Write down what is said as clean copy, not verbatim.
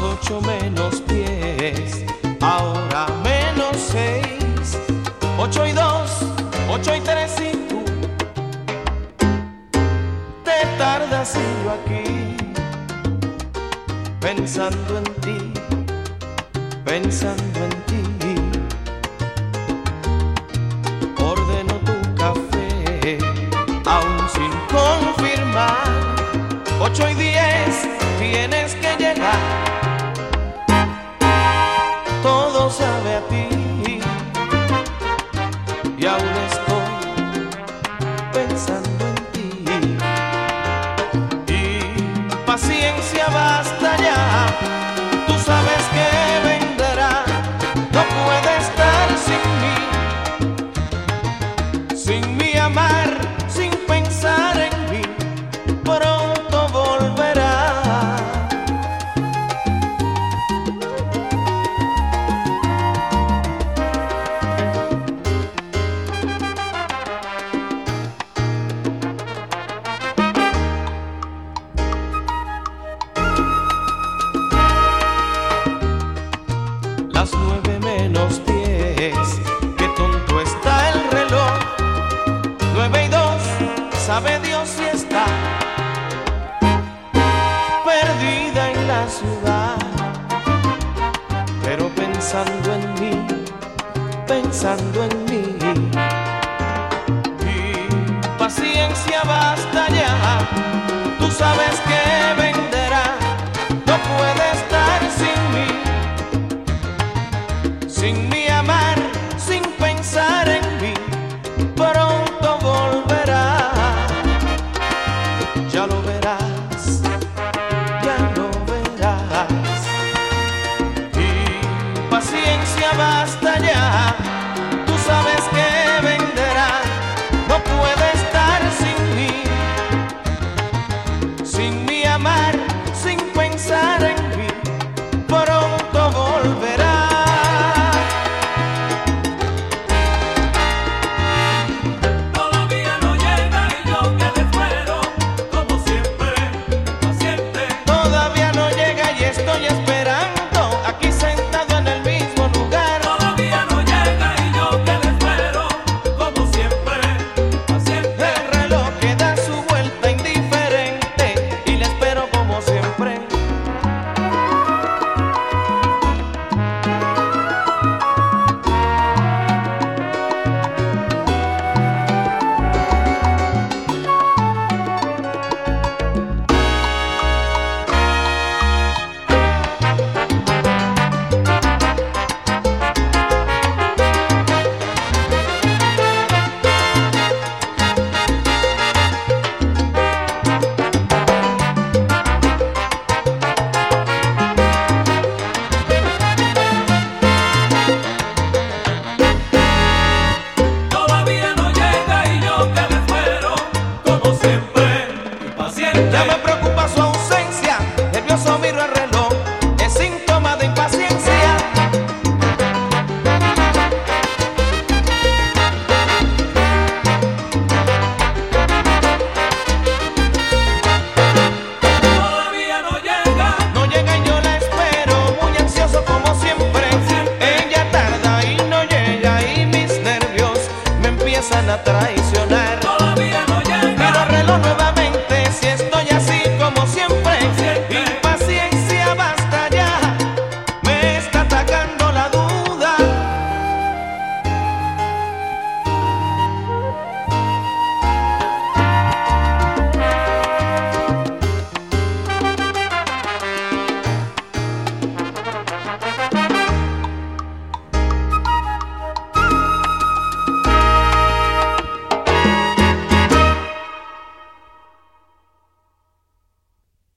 8 menos 10, ahora menos 6, 8 y 2, 8 y 3 y tú te tardas y yo aquí pensando en ti, pensando en ti. Ordeno tu café, aún sin confirmar. 8 y 10 tienes que llegar. Todo sabe a ti y aún estoy pensando en ti. Y paciencia basta ya, tú sabes que vendrá. No puede estar sin mí amar, sin pensar en mí. Pronto volverá. Las 9 menos 10, qué tonto está el reloj. 9 y 2, sabe Dios si está perdida en la ciudad, pero pensando en mí, pensando en mí. Y paciencia basta